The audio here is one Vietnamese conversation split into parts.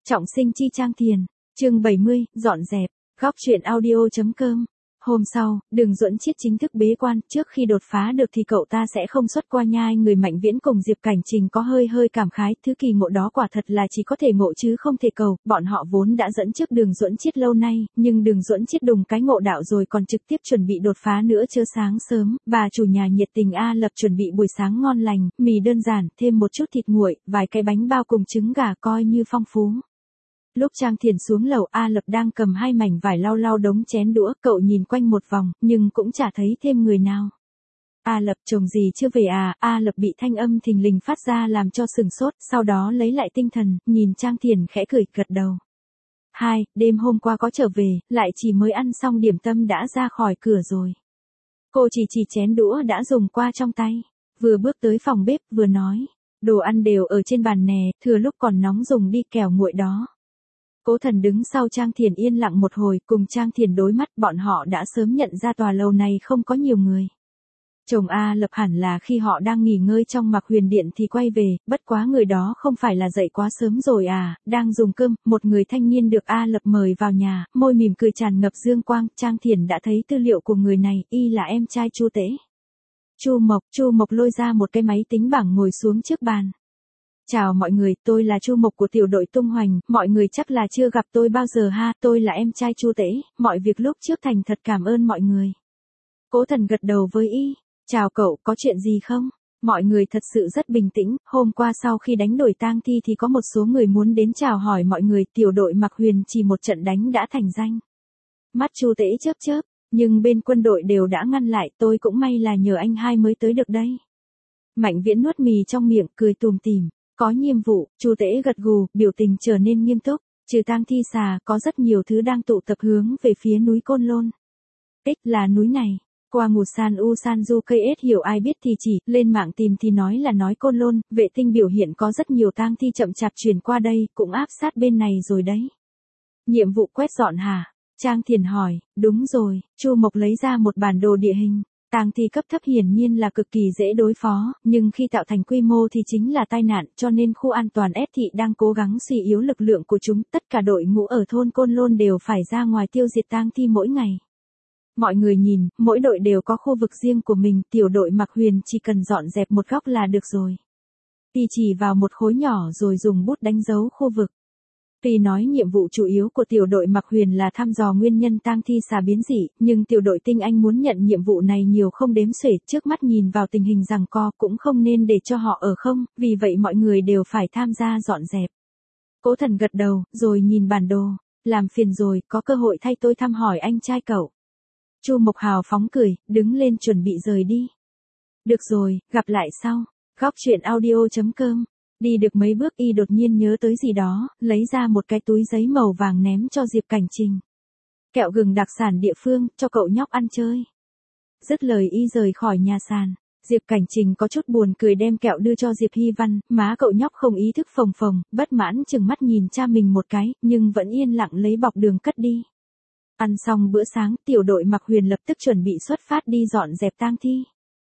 Trọng sinh chi Trang Thiền, chương 70, dọn dẹp, góc truyện audio.com. Hôm sau, Đường Duẫn Chiết chính thức bế quan, trước khi đột phá được thì cậu ta sẽ không xuất qua nhai. Người Mạnh Viễn cùng Diệp Cảnh Trình có hơi cảm khái, thứ kỳ ngộ đó quả thật là chỉ có thể ngộ chứ không thể cầu, bọn họ vốn đã dẫn trước Đường Duẫn Chiết lâu nay, nhưng Đường Duẫn Chiết đùng cái ngộ đạo rồi còn trực tiếp chuẩn bị đột phá nữa chớ. Sáng sớm, bà chủ nhà nhiệt tình A Lập chuẩn bị buổi sáng ngon lành, mì đơn giản, thêm một chút thịt nguội, vài cái bánh bao cùng trứng gà coi như phong phú. Lúc Trang Thiền xuống lầu, A Lập đang cầm hai mảnh vải lau đống chén đũa, cậu nhìn quanh một vòng, nhưng cũng chả thấy thêm người nào. A Lập, chồng gì chưa về à? A Lập bị thanh âm thình lình phát ra làm cho sừng sốt, sau đó lấy lại tinh thần, nhìn Trang Thiền khẽ cười, gật đầu. Đêm hôm qua có trở về, lại chỉ mới ăn xong điểm tâm đã ra khỏi cửa rồi. Cô chỉ chén đũa đã dùng qua trong tay, vừa bước tới phòng bếp vừa nói, đồ ăn đều ở trên bàn nè, thừa lúc còn nóng dùng đi kẻo nguội đó. Cố Thần đứng sau Trang Thiền yên lặng một hồi, cùng Trang Thiền đối mắt, bọn họ đã sớm nhận ra tòa lầu này không có nhiều người. Chồng A Lập hẳn là khi họ đang nghỉ ngơi trong Mạc Huyền Điện thì quay về, bất quá người đó không phải là dậy quá sớm rồi à? Đang dùng cơm, một người thanh niên được A Lập mời vào nhà, môi mỉm cười tràn ngập dương quang. Trang Thiền đã thấy tư liệu của người này, y là em trai Chu Tế. Chu Mộc lôi ra một cái máy tính bảng ngồi xuống trước bàn. Chào mọi người, tôi là Chu Mộc của tiểu đội tung hoành, mọi người chắc là chưa gặp tôi bao giờ ha, tôi là em trai Chu Tế, mọi việc lúc trước thành thật cảm ơn mọi người. Cố Thần gật đầu với y, chào cậu, có chuyện gì không? Mọi người thật sự rất bình tĩnh, hôm qua sau khi đánh đổi tang thi thì có một số người muốn đến chào hỏi mọi người, tiểu đội Mạc Huyền chỉ một trận đánh đã thành danh. Mắt Chu Tế chớp, nhưng bên quân đội đều đã ngăn lại, tôi cũng may là nhờ anh hai mới tới được đây. Mạnh Viễn nuốt mì trong miệng, cười tùm tìm. Có nhiệm vụ, Chu Tế gật gù, biểu tình trở nên nghiêm túc, trừ tang thi xà, có rất nhiều thứ đang tụ tập hướng về phía núi Côn Lôn. Là núi này. Qua Ngù San U San Du KS hiểu ai biết thì chỉ, lên mạng tìm thì nói là nói Côn Lôn, vệ tinh biểu hiện có rất nhiều tang thi chậm chạp truyền qua đây, cũng áp sát bên này rồi đấy. Nhiệm vụ quét dọn hả? Trang Thiền hỏi, đúng rồi, Chu Mộc lấy ra một bản đồ địa hình. Tang thi cấp thấp hiển nhiên là cực kỳ dễ đối phó, nhưng khi tạo thành quy mô thì chính là tai nạn, cho nên khu an toàn S thị đang cố gắng suy yếu lực lượng của chúng, tất cả đội ngũ ở thôn Côn Lôn đều phải ra ngoài tiêu diệt tang thi mỗi ngày. Mọi người nhìn, mỗi đội đều có khu vực riêng của mình, tiểu đội Mạc Huyền chỉ cần dọn dẹp một góc là được rồi. Chỉ vào một khối nhỏ rồi dùng bút đánh dấu khu vực. Tuy nói nhiệm vụ chủ yếu của tiểu đội Mạc Huyền là thăm dò nguyên nhân tang thi xà biến dị, nhưng tiểu đội Tinh Anh muốn nhận nhiệm vụ này nhiều không đếm xuể, trước mắt nhìn vào tình hình giằng co cũng không nên để cho họ ở không, vì vậy mọi người đều phải tham gia dọn dẹp. Cố Thần gật đầu, rồi nhìn bản đồ, làm phiền rồi, có cơ hội thay tôi thăm hỏi anh trai cậu. Chu Mộc hào phóng cười, đứng lên chuẩn bị rời đi. Được rồi, gặp lại sau. Góc truyện audio.com. Đi được mấy bước y đột nhiên nhớ tới gì đó, lấy ra một cái túi giấy màu vàng ném cho Diệp Cảnh Trình. Kẹo gừng đặc sản địa phương, cho cậu nhóc ăn chơi. Dứt lời y rời khỏi nhà sàn. Diệp Cảnh Trình có chút buồn cười đem kẹo đưa cho Diệp Hy Văn, má cậu nhóc không ý thức phồng phồng, bất mãn chừng mắt nhìn cha mình một cái, nhưng vẫn yên lặng lấy bọc đường cất đi. Ăn xong bữa sáng, tiểu đội Mạc Huyền lập tức chuẩn bị xuất phát đi dọn dẹp tang thi.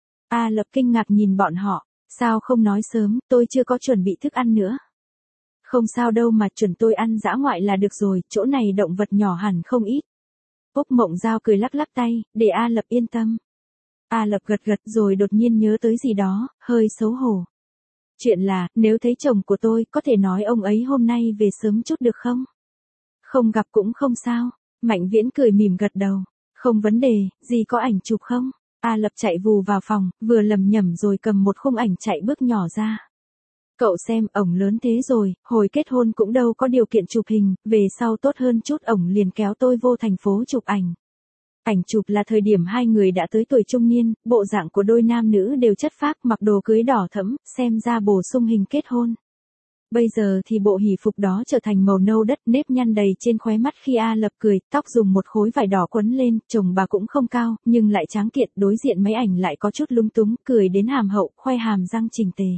A Lập kinh ngạc nhìn bọn họ. Sao không nói sớm, tôi chưa có chuẩn bị thức ăn nữa. Không sao đâu mà chuẩn tôi ăn dã ngoại là được rồi, chỗ này động vật nhỏ hẳn không ít. Úc Mộng Giao cười lắc tay, để A Lập yên tâm. A Lập gật rồi đột nhiên nhớ tới gì đó, hơi xấu hổ. Chuyện là, nếu thấy chồng của tôi, có thể nói ông ấy hôm nay về sớm chút được không? Không gặp cũng không sao. Mạnh Viễn cười mỉm gật đầu. Không vấn đề, gì có ảnh chụp không? A Lập chạy vù vào phòng, vừa lầm nhầm rồi cầm một khung ảnh chạy bước nhỏ ra. Cậu xem, ổng lớn thế rồi, hồi kết hôn cũng đâu có điều kiện chụp hình, về sau tốt hơn chút, ổng liền kéo tôi vô thành phố chụp ảnh. Ảnh chụp là thời điểm hai người đã tới tuổi trung niên, bộ dạng của đôi nam nữ đều chất phác, mặc đồ cưới đỏ thẫm, xem ra bổ sung hình kết hôn. Bây giờ thì bộ hỷ phục đó trở thành màu nâu đất, nếp nhăn đầy trên khóe mắt khi A Lập cười, tóc dùng một khối vải đỏ quấn lên, chồng bà cũng không cao, nhưng lại tráng kiện, đối diện mấy ảnh lại có chút lung túng, cười đến hàm hậu, khoe hàm răng chỉnh tề.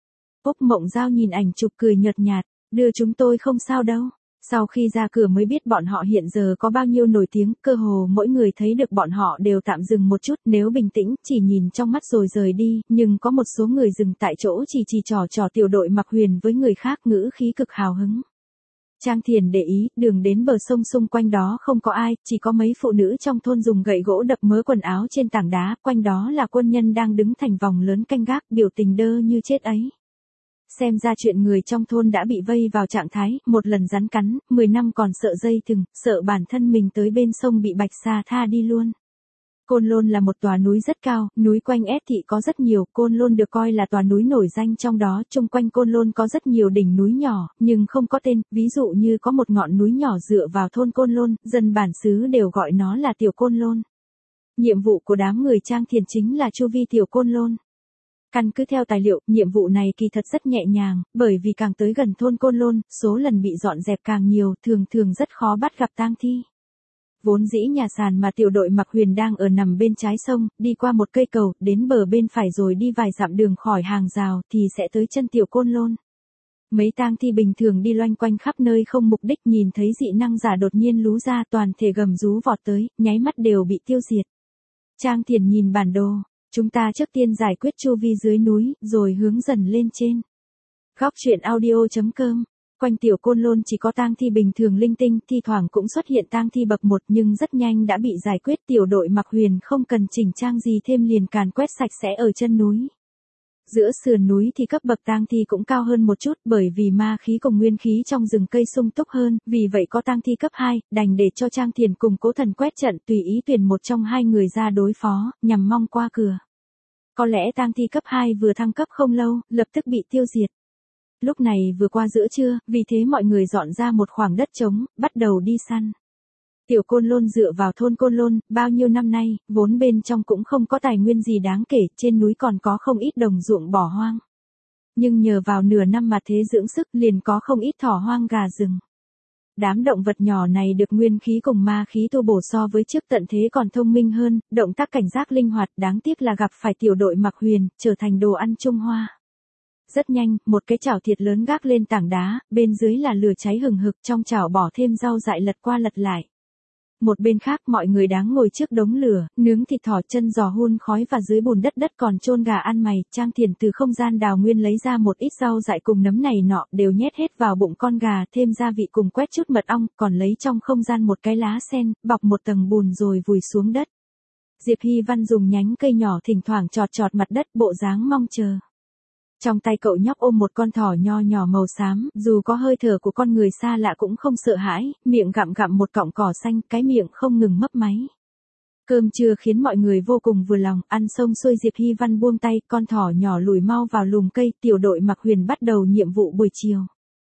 Úc Mộng Giao nhìn ảnh chụp cười nhợt nhạt, đưa chúng tôi không sao đâu. Sau khi ra cửa mới biết bọn họ hiện giờ có bao nhiêu nổi tiếng, cơ hồ mỗi người thấy được bọn họ đều tạm dừng một chút, nếu bình tĩnh, chỉ nhìn trong mắt rồi rời đi, nhưng có một số người dừng tại chỗ chỉ trò tiểu đội Mạc Huyền với người khác ngữ khí cực hào hứng. Trang Thiền để ý, đường đến bờ sông xung quanh đó không có ai, chỉ có mấy phụ nữ trong thôn dùng gậy gỗ đập mớ quần áo trên tảng đá, quanh đó là quân nhân đang đứng thành vòng lớn canh gác, biểu tình đơ như chết ấy. Xem ra chuyện người trong thôn đã bị vây vào trạng thái, một lần rắn cắn, 10 năm còn sợ dây thừng, sợ bản thân mình tới bên sông bị bạch sa tha đi luôn. Côn Lôn là một tòa núi rất cao, núi quanh ép thị có rất nhiều, Côn Lôn được coi là tòa núi nổi danh trong đó, chung quanh Côn Lôn có rất nhiều đỉnh núi nhỏ, nhưng không có tên, ví dụ như có một ngọn núi nhỏ dựa vào thôn Côn Lôn, dân bản xứ đều gọi nó là Tiểu Côn Lôn. Nhiệm vụ của đám người Trang Thiền chính là chu vi Tiểu Côn Lôn. Căn cứ theo tài liệu, nhiệm vụ này kỳ thật rất nhẹ nhàng, bởi vì càng tới gần thôn Côn Lôn, số lần bị dọn dẹp càng nhiều, thường thường rất khó bắt gặp tang thi. Vốn dĩ nhà sàn mà tiểu đội Mạc Huyền đang ở nằm bên trái sông, đi qua một cây cầu, đến bờ bên phải rồi đi vài dặm đường khỏi hàng rào thì sẽ tới chân Tiểu Côn Lôn. Mấy tang thi bình thường đi loanh quanh khắp nơi không mục đích nhìn thấy dị năng giả đột nhiên lú ra toàn thể gầm rú vọt tới, nháy mắt đều bị tiêu diệt. Trang Thiền nhìn bản đồ, chúng ta trước tiên giải quyết chu vi dưới núi, rồi hướng dần lên trên. Góc truyện audio.com. Quanh Tiểu Côn Lôn chỉ có tang thi bình thường linh tinh, thi thoảng cũng xuất hiện tang thi bậc 1 nhưng rất nhanh đã bị giải quyết. Tiểu đội Mạc Huyền không cần chỉnh trang gì thêm liền càn quét sạch sẽ ở chân núi. Giữa sườn núi thì cấp bậc tang thi cũng cao hơn một chút bởi vì ma khí cùng nguyên khí trong rừng cây sung túc hơn, vì vậy có tang thi cấp 2, đành để cho Trang Thiền cùng Cố Thần quét trận tùy ý tuyển một trong hai người ra đối phó, nhằm mong qua cửa. Có lẽ tang thi cấp 2 vừa thăng cấp không lâu, lập tức bị tiêu diệt. Lúc này vừa qua giữa trưa, vì thế mọi người dọn ra một khoảng đất trống, bắt đầu đi săn. Tiểu Côn Lôn dựa vào thôn Côn Lôn, bao nhiêu năm nay, vốn bên trong cũng không có tài nguyên gì đáng kể, trên núi còn có không ít đồng ruộng bỏ hoang. Nhưng nhờ vào nửa năm mà thế dưỡng sức liền có không ít thỏ hoang gà rừng. Đám động vật nhỏ này được nguyên khí cùng ma khí tu bổ so với trước tận thế còn thông minh hơn, động tác cảnh giác linh hoạt, đáng tiếc là gặp phải tiểu đội Mạc Huyền, trở thành đồ ăn Trung Hoa. Rất nhanh, một cái chảo thiệt lớn gác lên tảng đá, bên dưới là lửa cháy hừng hực, trong chảo bỏ thêm rau dại lật qua lật lại. Một bên khác mọi người đang ngồi trước đống lửa, nướng thịt thỏ chân giò hun khói và dưới bùn đất còn chôn gà ăn mày, Trang Thiền từ không gian đào nguyên lấy ra một ít rau dại cùng nấm này nọ đều nhét hết vào bụng con gà, thêm gia vị cùng quét chút mật ong, còn lấy trong không gian một cái lá sen, bọc một tầng bùn rồi vùi xuống đất. Diệp Hy Văn dùng nhánh cây nhỏ thỉnh thoảng chọt chọt mặt đất bộ dáng mong chờ. Trong tay cậu nhóc ôm một con thỏ nho nhỏ màu xám, dù có hơi thở của con người xa lạ cũng không sợ hãi, miệng gặm gặm một cọng cỏ xanh, cái miệng không ngừng mấp máy. Cơm trưa khiến mọi người vô cùng vừa lòng, ăn xong xuôi Diệp Hy Văn buông tay, con thỏ nhỏ lùi mau vào lùm cây, tiểu đội Mạc Huyền bắt đầu nhiệm vụ buổi chiều.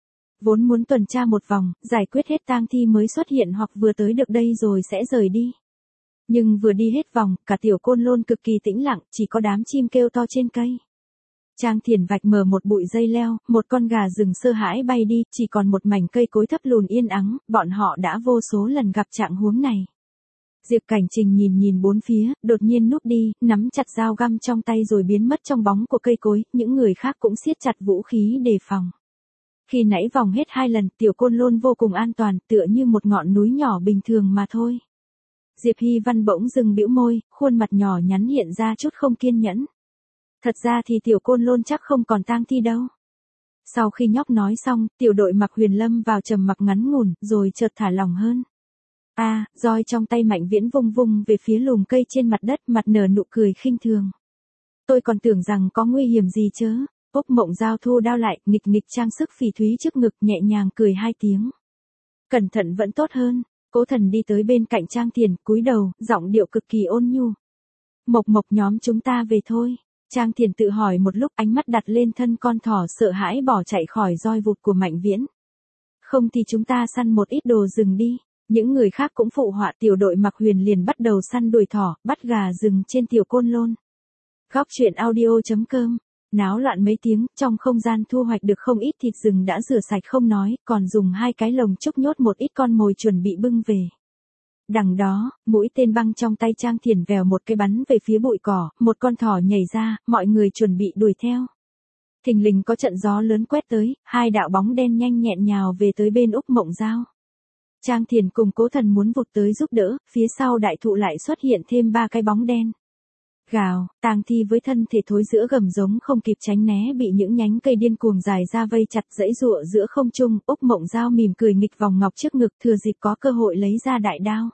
Vốn muốn tuần tra một vòng, giải quyết hết tang thi mới xuất hiện hoặc vừa tới được đây rồi sẽ rời đi. Nhưng vừa đi hết vòng, cả Tiểu Côn Lôn cực kỳ tĩnh lặng, chỉ có đám chim kêu to trên cây. Trang Thiền vạch mở một bụi dây leo, một con gà rừng sơ hãi bay đi, chỉ còn một mảnh cây cối thấp lùn yên ắng, bọn họ đã vô số lần gặp trạng huống này. Diệp Cảnh Trình nhìn bốn phía, đột nhiên núp đi, nắm chặt dao găm trong tay rồi biến mất trong bóng của cây cối, những người khác cũng siết chặt vũ khí đề phòng. Khi nãy vòng hết 2 lần, Tiểu Côn Lôn vô cùng an toàn, tựa như một ngọn núi nhỏ bình thường mà thôi. Diệp Hy Văn bỗng dừng bĩu môi, khuôn mặt nhỏ nhắn hiện ra chút không kiên nhẫn. Thật ra thì Tiểu Côn Lôn chắc không còn tang thi đâu. Sau khi nhóc nói xong, tiểu đội Mạc Huyền lâm vào trầm mặc ngắn ngủn, rồi chợt thả lỏng hơn. Roi trong tay Mạnh Viễn vung vung về phía lùm cây trên mặt đất, mặt nở nụ cười khinh thường. Tôi còn tưởng rằng có nguy hiểm gì chớ. Úc Mộng Giao thu đao lại, nghịch nghịch trang sức phỉ thúy trước ngực, nhẹ nhàng cười 2 tiếng. Cẩn thận vẫn tốt hơn. Cố Thần đi tới bên cạnh Trang Thiền, cúi đầu, giọng điệu cực kỳ ôn nhu. Mộc nhóm chúng ta về thôi. Trang Thiền tự hỏi một lúc, ánh mắt đặt lên thân con thỏ sợ hãi bỏ chạy khỏi roi vụt của Mạnh Viễn. Không thì chúng ta săn một ít đồ rừng đi. Những người khác cũng phụ họa, tiểu đội Mạc Huyền liền bắt đầu săn đuổi thỏ, bắt gà rừng trên Tiểu Côn Lôn. Góc truyện audio.com. Náo loạn mấy tiếng, trong không gian thu hoạch được không ít thịt rừng đã rửa sạch không nói, còn dùng 2 cái lồng trúc nhốt một ít con mồi chuẩn bị bưng về. Đằng đó, mũi tên băng trong tay Trang Thiền vèo một cái bắn về phía bụi cỏ, một con thỏ nhảy ra, mọi người chuẩn bị đuổi theo. Thình lình có trận gió lớn quét tới, 2 đạo bóng đen nhanh nhẹn nhào về tới bên Úc Mộng Giao. Trang Thiền cùng Cố Thần muốn vụt tới giúp đỡ, phía sau đại thụ lại xuất hiện thêm 3 cái bóng đen. Gào, tang thi với thân thể thối giữa gầm giống không kịp tránh né bị những nhánh cây điên cuồng dài ra vây chặt dãy giụa giữa không trung. Úc Mộng Giao mỉm cười nghịch vòng ngọc trước ngực thừa dịp có cơ hội lấy ra đại đao.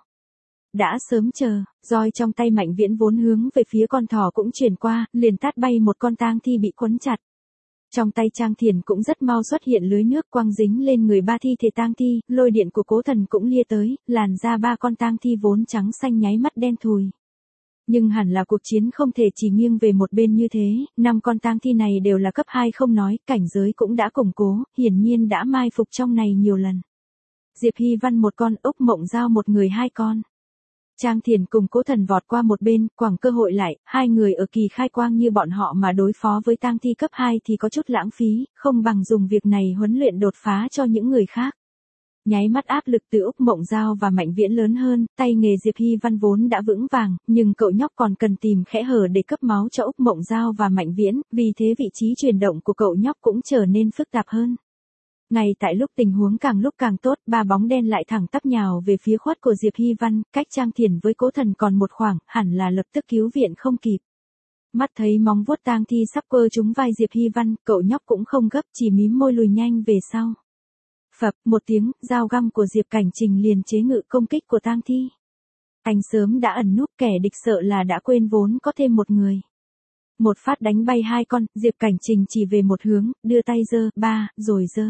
Đã sớm chờ, roi trong tay Mạnh Viễn vốn hướng về phía con thỏ cũng chuyển qua, liền tát bay một con tang thi bị quấn chặt. Trong tay Trang Thiền cũng rất mau xuất hiện lưới nước quăng dính lên người ba thi thể tang thi, lôi điện của Cố Thần cũng lia tới, làn da ba con tang thi vốn trắng xanh nháy mắt đen thùi. Nhưng hẳn là cuộc chiến không thể chỉ nghiêng về một bên như thế, 5 con tang thi này đều là cấp 2 không nói, cảnh giới cũng đã củng cố, hiển nhiên đã mai phục trong này nhiều lần. Diệp Hy Văn một con, Úc Mộng Giao một người 2 con. Trang Thiền cùng Cố Thần vọt qua một bên, quẳng cơ hội lại, 2 người ở kỳ khai quang như bọn họ mà đối phó với tang thi cấp 2 thì có chút lãng phí, không bằng dùng việc này huấn luyện đột phá cho những người khác. Nháy mắt áp lực từ Úc Mộng Giao và Mạnh Viễn lớn hơn, tay nghề Diệp Hy Văn vốn đã vững vàng, nhưng cậu nhóc còn cần tìm khẽ hở để cấp máu cho Úc Mộng Giao và Mạnh Viễn, vì thế vị trí chuyển động của cậu nhóc cũng trở nên phức tạp hơn. Ngay tại lúc tình huống càng lúc càng tốt, 3 bóng đen lại thẳng tắp nhào về phía khuất của Diệp Hy Văn, cách Trang Thiền với Cố Thần còn một khoảng, hẳn là lập tức cứu viện không kịp. Mắt thấy móng vuốt tang thi sắp quơ trúng vai Diệp Hy Văn, cậu nhóc cũng không gấp, chỉ mím môi lùi nhanh về sau. Phập, một tiếng, dao găm của Diệp Cảnh Trình liền chế ngự công kích của tang thi. Anh sớm đã ẩn núp, kẻ địch sợ là đã quên vốn có thêm một người. Một phát đánh bay 2 con, Diệp Cảnh Trình chỉ về một hướng, đưa tay giơ, 3, rồi giơ.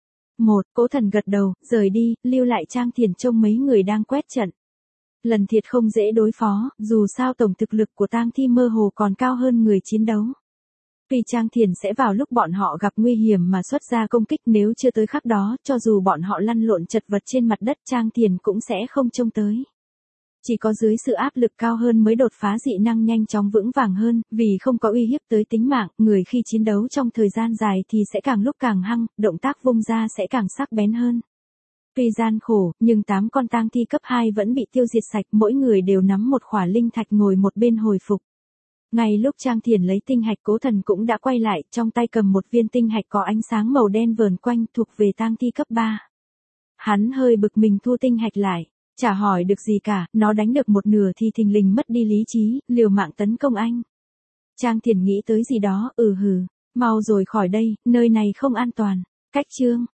1, Cố Thần gật đầu, rời đi, lưu lại Trang Thiền trông mấy người đang quét trận. Lần thiệt không dễ đối phó, dù sao tổng thực lực của tang thi mơ hồ còn cao hơn người chiến đấu. Vì Trang Thiền sẽ vào lúc bọn họ gặp nguy hiểm mà xuất ra công kích, nếu chưa tới khắc đó, cho dù bọn họ lăn lộn chật vật trên mặt đất Trang Thiền cũng sẽ không trông tới. Chỉ có dưới sự áp lực cao hơn mới đột phá dị năng nhanh chóng vững vàng hơn, vì không có uy hiếp tới tính mạng, người khi chiến đấu trong thời gian dài thì sẽ càng lúc càng hăng, động tác vung ra sẽ càng sắc bén hơn. Tuy gian khổ, nhưng 8 con tang thi cấp 2 vẫn bị tiêu diệt sạch, mỗi người đều nắm một khỏa linh thạch ngồi một bên hồi phục. Ngay lúc Trang Thiền lấy tinh hạch, Cố Thần cũng đã quay lại, trong tay cầm một viên tinh hạch có ánh sáng màu đen vờn quanh, thuộc về tang thi cấp 3. Hắn hơi bực mình thu tinh hạch lại, chả hỏi được gì cả, nó đánh được một nửa thì thình lình mất đi lý trí, liều mạng tấn công anh. Trang Thiền nghĩ tới gì đó, hừ, mau rồi khỏi đây, nơi này không an toàn. Cách chương